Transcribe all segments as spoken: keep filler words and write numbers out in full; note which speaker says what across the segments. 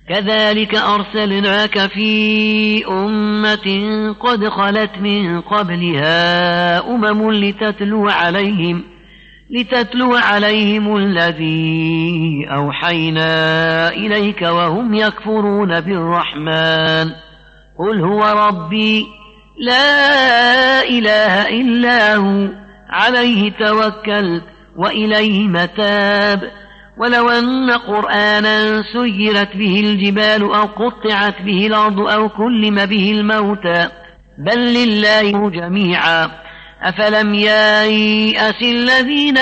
Speaker 1: كذلك أرسلناك في أمة قد خلت من قبلها أمم لتتلو عليهم لتتلو عليهم الذي أوحينا إليك وهم يكفرون بالرحمن قل هو ربي لا إله إلا هو عليه توكلت وإليه متاب ولو أن قرآنا سيرت به الجبال أو قطعت به الأرض أو كلم به الموتى بل لله جميعا أفلم ييأس الذين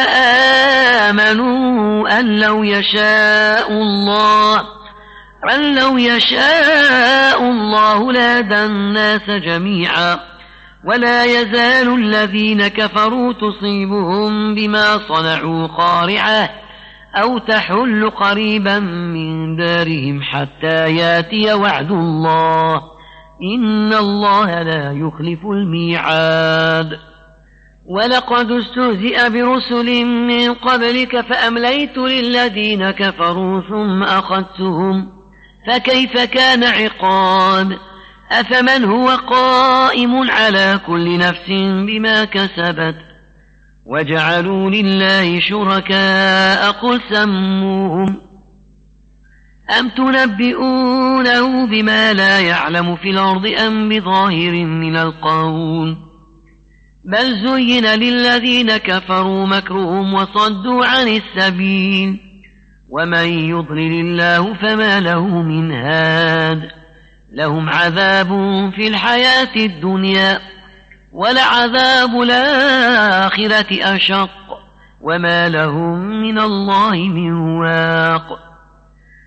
Speaker 1: آمنوا أن لو يشاء الله أن لو يشاء الله لهدى الناس جميعا ولا يزال الذين كفروا تصيبهم بما صنعوا قارعة أو تحل قريبا من دارهم حتى ياتي وعد الله إن الله لا يخلف الميعاد ولقد استهزئ برسل من قبلك فأمليت للذين كفروا ثم أخذتهم فكيف كان عقاب أفمن هو قائم على كل نفس بما كسبت وجعلوا لله شركاء قل سموهم أم تنبئونه بما لا يعلم في الأرض أم بظاهر من القول بل زين للذين كفروا مكرهم وصدوا عن السبيل ومن يضلل الله فما له من هاد لهم عذاب في الحياة الدنيا ولعذاب الآخرة أشق وما لهم من الله من واق